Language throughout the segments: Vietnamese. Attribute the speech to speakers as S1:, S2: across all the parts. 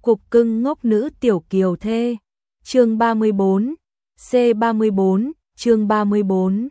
S1: Cục cưng ngốc nữ tiểu kiều thê. Chương 34, C34, chương 34.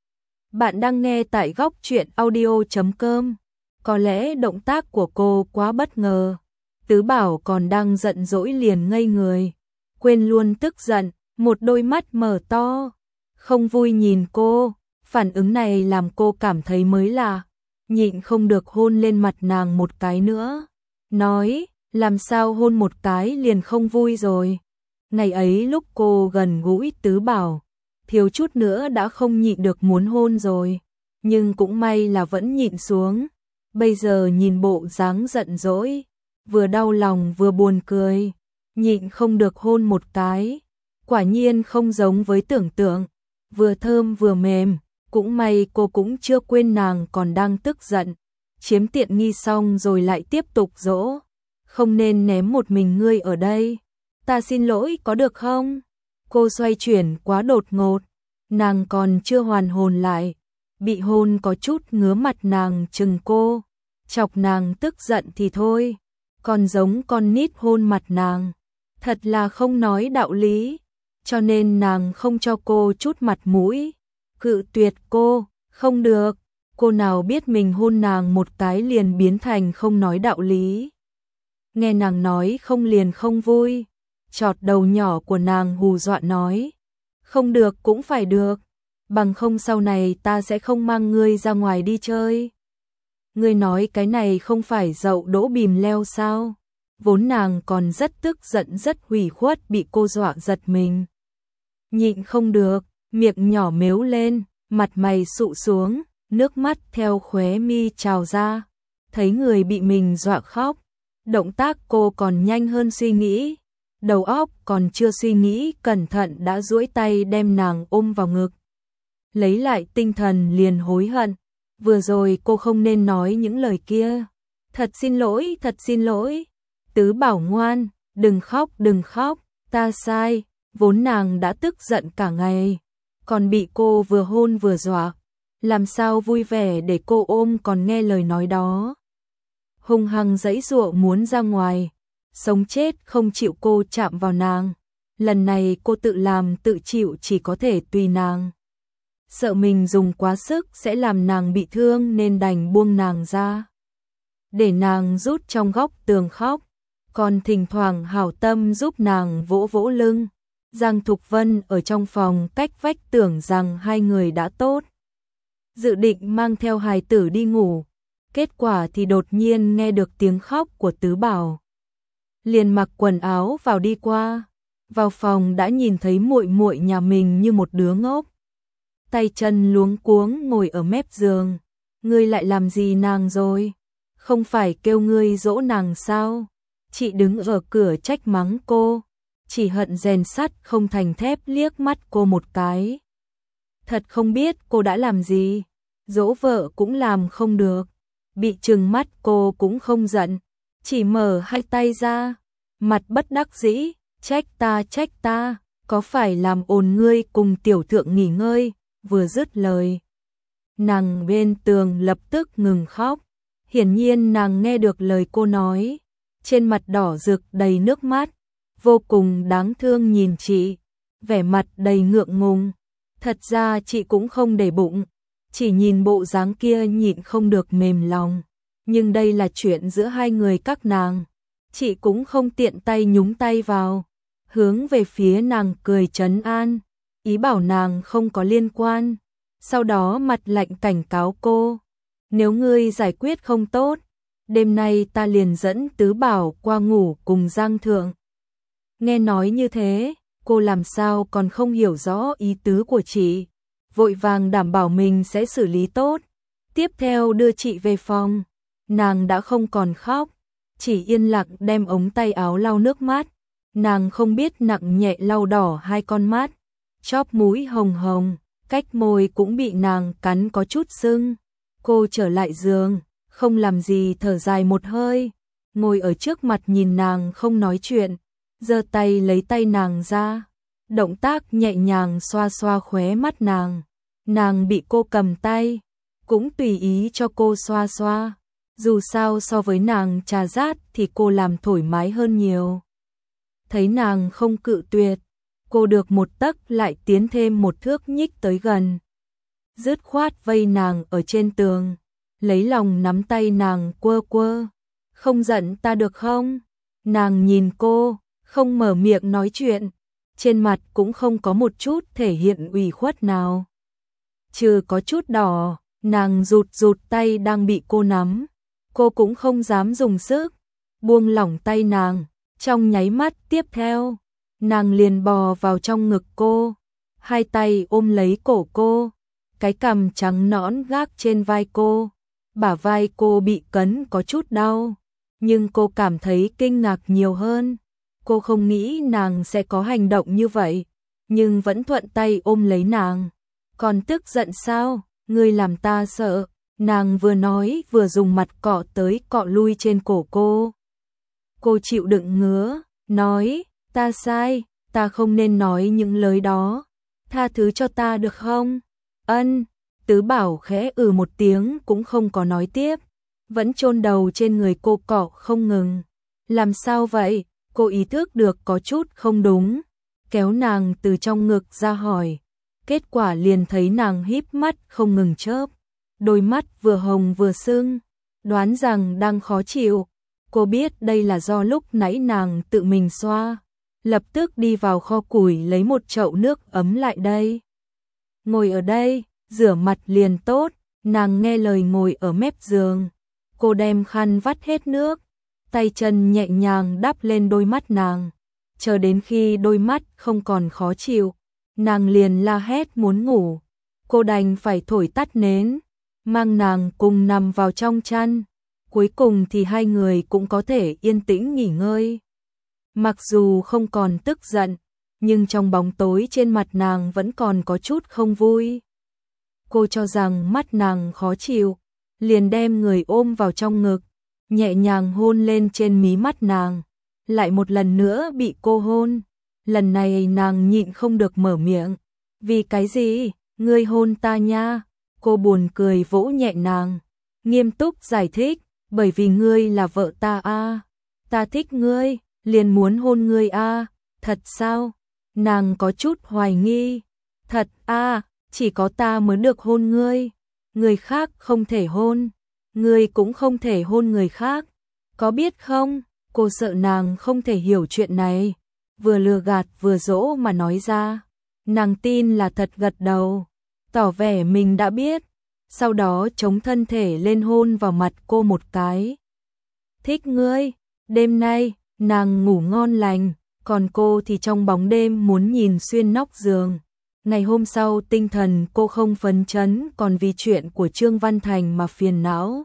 S1: Bạn đang nghe tại góc truyện audio.com. Có lẽ động tác của cô quá bất ngờ. Tứ Bảo còn đang giận dỗi liền ngây người, quên luôn tức giận, một đôi mắt mở to, không vui nhìn cô. Phản ứng này làm cô cảm thấy mới lạ, nhịn không được hôn lên mặt nàng một cái nữa. Nói, làm sao hôn một cái liền không vui rồi. Ngày ấy lúc cô gần gũi Tứ Bảo, thiếu chút nữa đã không nhịn được muốn hôn rồi, nhưng cũng may là vẫn nhịn xuống. Bây giờ nhìn bộ dáng giận dỗi, vừa đau lòng vừa buồn cười, nhịn không được hôn một cái. Quả nhiên không giống với tưởng tượng, vừa thơm vừa mềm. Cũng may cô cũng chưa quên nàng còn đang tức giận, chiếm tiện nghi xong rồi lại tiếp tục dỗ. Không nên ném một mình ngươi ở đây. Ta xin lỗi có được không? Cô xoay chuyển quá đột ngột, nàng còn chưa hoàn hồn lại. Bị hôn có chút ngứa mặt nàng chừng cô, chọc nàng tức giận thì thôi, còn giống con nít hôn mặt nàng. Thật là không nói đạo lý, cho nên nàng không cho cô chút mặt mũi. Cự tuyệt cô, không được. Cô nào biết mình hôn nàng một cái liền biến thành không nói đạo lý. Nghe nàng nói không liền không vui, chọt đầu nhỏ của nàng hù dọa nói, không được cũng phải được, bằng không sau này ta sẽ không mang ngươi ra ngoài đi chơi. Ngươi nói cái này không phải dậu đỗ bìm leo sao? Vốn nàng còn rất tức giận rất hủy khuất bị cô dọa giật mình. Nhịn không được, miệng nhỏ mếu lên, mặt mày sụ xuống, nước mắt theo khóe mi trào ra. Thấy người bị mình dọa khóc, động tác cô còn nhanh hơn suy nghĩ. Đầu óc còn chưa suy nghĩ cẩn thận đã duỗi tay đem nàng ôm vào ngực. Lấy lại tinh thần liền hối hận, vừa rồi cô không nên nói những lời kia. Thật xin lỗi, thật xin lỗi. Tứ Bảo ngoan, đừng khóc, ta sai. Vốn nàng đã tức giận cả ngày, còn bị cô vừa hôn vừa dọa, làm sao vui vẻ để cô ôm còn nghe lời nói đó. Hung hăng giãy giụa muốn ra ngoài, sống chết không chịu cô chạm vào nàng. Lần này cô tự làm tự chịu, chỉ có thể tùy nàng. Sợ mình dùng quá sức sẽ làm nàng bị thương nên đành buông nàng ra, để nàng rút trong góc tường khóc, còn thỉnh thoảng hảo tâm giúp nàng vỗ vỗ lưng. Giang Thục Vân ở trong phòng cách vách tưởng rằng hai người đã tốt, dự định mang theo hài tử đi ngủ. Kết quả thì đột nhiên nghe được tiếng khóc của Tứ Bảo. Liền mặc quần áo vào đi qua, vào phòng đã nhìn thấy muội muội nhà mình như một đứa ngốc, tay chân luống cuống ngồi ở mép giường. Ngươi lại làm gì nàng rồi? Không phải kêu ngươi dỗ nàng sao? Chị đứng ở cửa trách mắng cô, chỉ hận rèn sắt không thành thép liếc mắt cô một cái. Thật không biết cô đã làm gì, dỗ vợ cũng làm không được. Bị trừng mắt cô cũng không giận, chỉ mở hai tay ra, mặt bất đắc dĩ, trách ta, có phải làm ồn ngươi cùng tiểu thượng nghỉ ngơi. Vừa dứt lời, nàng bên tường lập tức ngừng khóc. Hiển nhiên nàng nghe được lời cô nói, trên mặt đỏ rực đầy nước mắt, vô cùng đáng thương nhìn chị, vẻ mặt đầy ngượng ngùng. Thật ra chị cũng không để bụng, chỉ nhìn bộ dáng kia nhịn không được mềm lòng. Nhưng đây là chuyện giữa hai người các nàng, chị cũng không tiện tay nhúng tay vào. Hướng về phía nàng cười trấn an, ý bảo nàng không có liên quan. Sau đó mặt lạnh cảnh cáo cô, nếu ngươi giải quyết không tốt, đêm nay ta liền dẫn Tứ Bảo qua ngủ cùng Giang Thượng. Nghe nói như thế, cô làm sao còn không hiểu rõ ý tứ của chị, vội vàng đảm bảo mình sẽ xử lý tốt. Tiếp theo đưa chị về phòng, nàng đã không còn khóc, chỉ yên lặng đem ống tay áo lau nước mắt. Nàng không biết nặng nhẹ lau đỏ hai con mắt, chóp mũi hồng hồng, cách môi cũng bị nàng cắn có chút sưng. Cô trở lại giường, không làm gì thở dài một hơi, ngồi ở trước mặt nhìn nàng không nói chuyện, giơ tay lấy tay nàng ra, động tác nhẹ nhàng xoa xoa khóe mắt nàng. Nàng bị cô cầm tay, cũng tùy ý cho cô xoa xoa. Dù sao so với nàng trà rát thì cô làm thoải mái hơn nhiều. thấy nàng không cự tuyệt, cô được một tấc lại tiến thêm một thước nhích tới gần. Dứt khoát vây nàng ở trên tường, lấy lòng nắm tay nàng quơ quơ. Không giận ta được không? Nàng nhìn cô, không mở miệng nói chuyện, trên mặt cũng không có một chút thể hiện ủy khuất nào. Trừ có chút đỏ, nàng rụt rụt tay đang bị cô nắm, cô cũng không dám dùng sức, buông lỏng tay nàng, trong nháy mắt tiếp theo, nàng liền bò vào trong ngực cô, hai tay ôm lấy cổ cô, cái cằm trắng nõn gác trên vai cô, bả vai cô bị cấn có chút đau, nhưng cô cảm thấy kinh ngạc nhiều hơn. Cô không nghĩ nàng sẽ có hành động như vậy, nhưng vẫn thuận tay ôm lấy nàng. Còn tức giận sao? Ngươi làm ta sợ. Nàng vừa nói vừa dùng mặt cọ tới cọ lui trên cổ cô. Cô chịu đựng ngứa, nói, ta sai, ta không nên nói những lời đó. Tha thứ cho ta được không? Ân, Tứ Bảo khẽ một tiếng cũng không có nói tiếp, vẫn chôn đầu trên người cô cọ không ngừng. Làm sao vậy? Cô ý thức được có chút không đúng, kéo nàng từ trong ngực ra hỏi. Kết quả liền thấy nàng híp mắt không ngừng chớp, đôi mắt vừa hồng vừa sưng, đoán rằng đang khó chịu. Cô biết đây là do lúc nãy nàng tự mình xoa, lập tức đi vào kho củi lấy một chậu nước ấm lại đây. Ngồi ở đây, rửa mặt liền tốt, nàng nghe lời ngồi ở mép giường. Cô đem khăn vắt hết nước, tay chân nhẹ nhàng đắp lên đôi mắt nàng, chờ đến khi đôi mắt không còn khó chịu, nàng liền la hét muốn ngủ. Cô đành phải thổi tắt nến, mang nàng cùng nằm vào trong chăn, cuối cùng thì hai người cũng có thể yên tĩnh nghỉ ngơi. Mặc dù không còn tức giận, nhưng trong bóng tối trên mặt nàng vẫn còn có chút không vui. Cô cho rằng mắt nàng khó chịu, liền đem người ôm vào trong ngực, nhẹ nhàng hôn lên trên mí mắt nàng, lại một lần nữa bị cô hôn. Lần này nàng nhịn không được mở miệng. Vì cái gì? Ngươi hôn ta nha. Cô buồn cười vỗ nhẹ nàng, nghiêm túc giải thích, bởi vì ngươi là vợ ta a, ta thích ngươi, liền muốn hôn ngươi a. Thật sao? Nàng có chút hoài nghi. Thật a, chỉ có ta mới được hôn ngươi, người khác không thể hôn, ngươi cũng không thể hôn người khác, có biết không? Cô sợ nàng không thể hiểu chuyện này, vừa lừa gạt vừa dỗ mà nói ra. Nàng tin là thật gật đầu, tỏ vẻ mình đã biết, sau đó chống thân thể lên hôn vào mặt cô một cái. Thích ngươi. Đêm nay, nàng ngủ ngon lành, còn cô thì trong bóng đêm muốn nhìn xuyên nóc giường. Ngày hôm sau tinh thần cô không phấn chấn còn vì chuyện của Trương Văn Thành mà phiền não.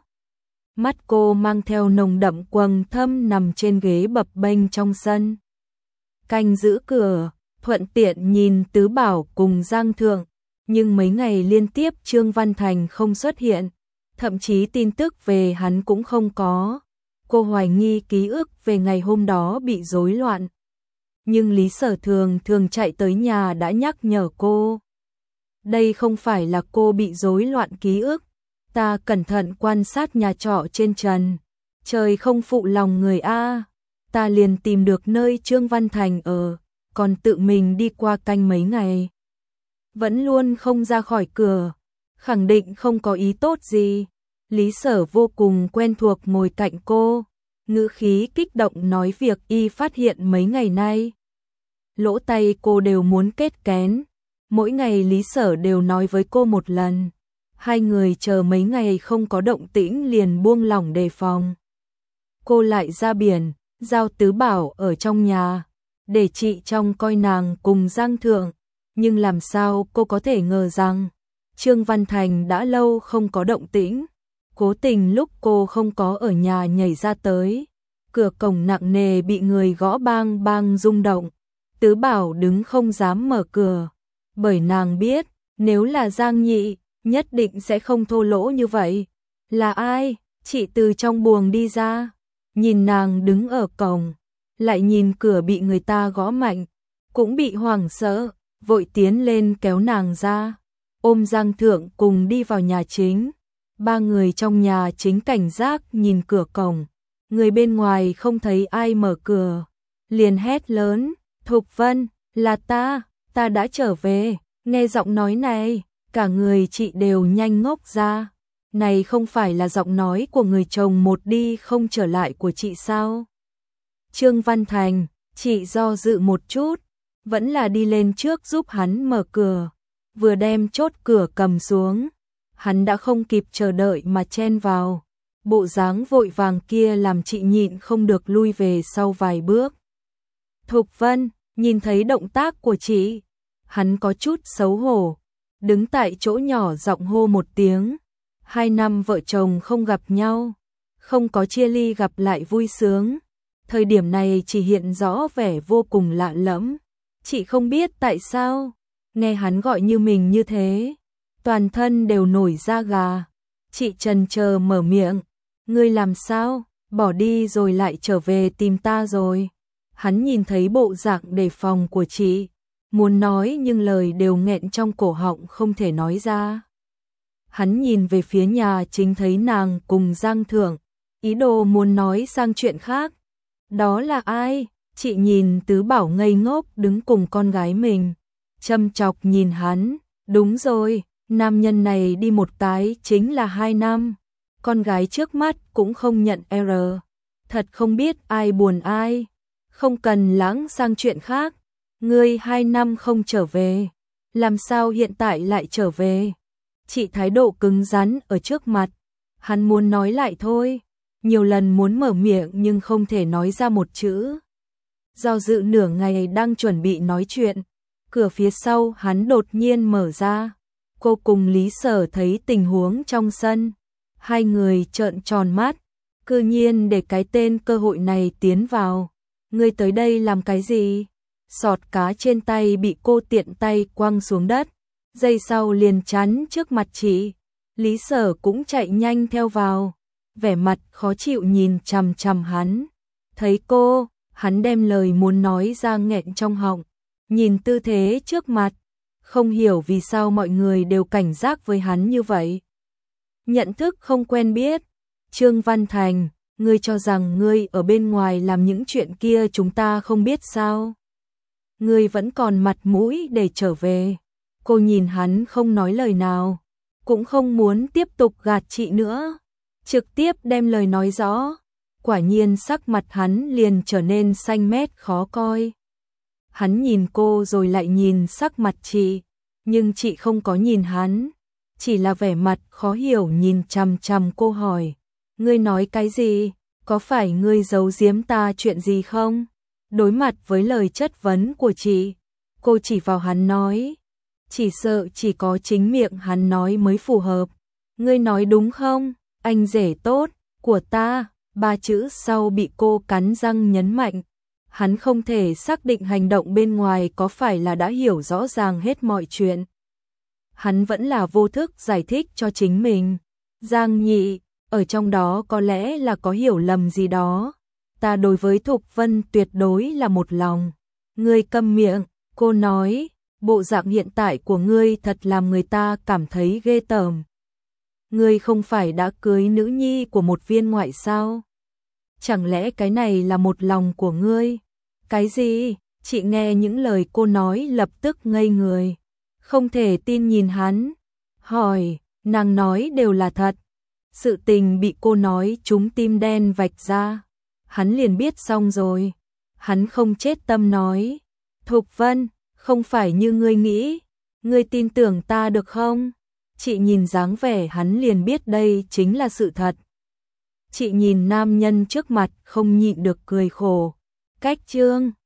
S1: Mắt cô mang theo nồng đậm quầng thâm nằm trên ghế bập bênh trong sân. Canh giữ cửa, thuận tiện nhìn Tứ Bảo cùng Giang Thượng, nhưng mấy ngày liên tiếp Trương Văn Thành không xuất hiện, thậm chí tin tức về hắn cũng không có. Cô hoài nghi ký ức về ngày hôm đó bị rối loạn. Nhưng Lý Sở thường chạy tới nhà đã nhắc nhở cô. Đây không phải là cô bị rối loạn ký ức. Ta cẩn thận quan sát nhà trọ trên trần. Trời không phụ lòng người a. Ta liền tìm được nơi Trương Văn Thành ở, còn tự mình đi qua canh mấy ngày. Vẫn luôn không ra khỏi cửa, khẳng định không có ý tốt gì. Lý Sở vô cùng quen thuộc ngồi cạnh cô, ngữ khí kích động nói việc y phát hiện mấy ngày nay. Lỗ tay cô đều muốn kết kén, mỗi ngày Lý Sở đều nói với cô một lần. Hai người chờ mấy ngày không có động tĩnh liền buông lỏng đề phòng. Cô lại ra biển, giao Tứ Bảo ở trong nhà, để chị trông coi nàng cùng Giang Thượng. Nhưng làm sao cô có thể ngờ rằng Trương Văn Thành đã lâu không có động tĩnh, cố tình lúc cô không có ở nhà nhảy ra tới. Cửa cổng nặng nề bị người gõ bang bang rung động. Tứ Bảo đứng không dám mở cửa, bởi nàng biết nếu là Giang Nhị nhất định sẽ không thô lỗ như vậy. Là ai? Chị từ trong buồng đi ra, nhìn nàng đứng ở cổng, lại nhìn cửa bị người ta gõ mạnh, cũng bị hoảng sợ, vội tiến lên kéo nàng ra, ôm Giang Thượng cùng đi vào nhà chính. Ba người trong nhà chính cảnh giác nhìn cửa cổng, người bên ngoài không thấy ai mở cửa, liền hét lớn, Thục Vân, là ta đã trở về. Nghe giọng nói này, cả người chị đều nhanh ngốc ra. Này không phải là giọng nói của người chồng một đi không trở lại của chị sao? Trương Văn Thành, chị do dự một chút, vẫn là đi lên trước giúp hắn mở cửa. Vừa đem chốt cửa cầm xuống, hắn đã không kịp chờ đợi mà chen vào. Bộ dáng vội vàng kia làm chị nhịn không được lui về sau vài bước. Thục Vân, nhìn thấy động tác của chị, hắn có chút xấu hổ, đứng tại chỗ nhỏ giọng hô một tiếng. 2 năm vợ chồng không gặp nhau, không có chia ly gặp lại vui sướng. Thời điểm này chỉ hiện rõ vẻ vô cùng lạ lẫm. Chị không biết tại sao, nghe hắn gọi như mình như thế, toàn thân đều nổi da gà. Chị chần chờ mở miệng, ngươi làm sao, bỏ đi rồi lại trở về tìm ta rồi. Hắn nhìn thấy bộ dạng đề phòng của chị, muốn nói nhưng lời đều nghẹn trong cổ họng không thể nói ra. Hắn nhìn về phía nhà chính thấy nàng cùng Giang Thượng, ý đồ muốn nói sang chuyện khác. Đó là ai? Chị nhìn Tứ Bảo ngây ngốc đứng cùng con gái mình, châm chọc nhìn hắn. Đúng rồi, nam nhân này đi một cái chính là 2 năm. Con gái trước mắt cũng không nhận R. Thật không biết ai buồn ai. Không cần lãng sang chuyện khác. Ngươi 2 năm không trở về, làm sao hiện tại lại trở về? Chị thái độ cứng rắn ở trước mặt. Hắn muốn nói lại thôi, nhiều lần muốn mở miệng nhưng không thể nói ra một chữ. Do dự nửa ngày đang chuẩn bị nói chuyện, cửa phía sau hắn đột nhiên mở ra. Cô cùng Lý Sở thấy tình huống trong sân, hai người trợn tròn mắt, cư nhiên để cái tên cơ hội này tiến vào. Ngươi tới đây làm cái gì? Sọt cá trên tay bị cô tiện tay quăng xuống đất, giây sau liền chắn trước mặt chị. Lý Sở cũng chạy nhanh theo vào, vẻ mặt khó chịu nhìn chằm chằm hắn. Thấy cô, hắn đem lời muốn nói ra nghẹn trong họng, nhìn tư thế trước mặt, không hiểu vì sao mọi người đều cảnh giác với hắn như vậy. Nhận thức không quen biết. Trương Văn Thành, ngươi cho rằng ngươi ở bên ngoài làm những chuyện kia chúng ta không biết sao? Ngươi vẫn còn mặt mũi để trở về. Cô nhìn hắn không nói lời nào, cũng không muốn tiếp tục gạt chị nữa, trực tiếp đem lời nói rõ. Quả nhiên sắc mặt hắn liền trở nên xanh mét khó coi. Hắn nhìn cô rồi lại nhìn sắc mặt chị, nhưng chị không có nhìn hắn, chỉ là vẻ mặt khó hiểu nhìn chằm chằm cô hỏi. Ngươi nói cái gì? Có phải ngươi giấu giếm ta chuyện gì không? Đối mặt với lời chất vấn của chị, cô chỉ vào hắn nói. Chỉ sợ chỉ có chính miệng hắn nói mới phù hợp. Ngươi nói đúng không? Anh rể tốt của ta. 3 chữ sau bị cô cắn răng nhấn mạnh. Hắn không thể xác định hành động bên ngoài có phải là đã hiểu rõ ràng hết mọi chuyện. Hắn vẫn là vô thức giải thích cho chính mình. Giang Nhị, ở trong đó có lẽ là có hiểu lầm gì đó. Ta đối với Thục Vân tuyệt đối là một lòng. Ngươi câm miệng, cô nói, bộ dạng hiện tại của ngươi thật làm người ta cảm thấy ghê tởm. Ngươi không phải đã cưới nữ nhi của một viên ngoại sao? Chẳng lẽ cái này là một lòng của ngươi? Cái gì? Chị nghe những lời cô nói lập tức ngây người, không thể tin nhìn hắn. Hỏi, nàng nói đều là thật. Sự tình bị cô nói trúng tim đen vạch ra, hắn liền biết xong rồi. Hắn không chết tâm nói, Thục Vân, không phải như ngươi nghĩ, ngươi tin tưởng ta được không? Chị nhìn dáng vẻ hắn liền biết đây chính là sự thật. Chị nhìn nam nhân trước mặt không nhịn được cười khổ. Cách Trương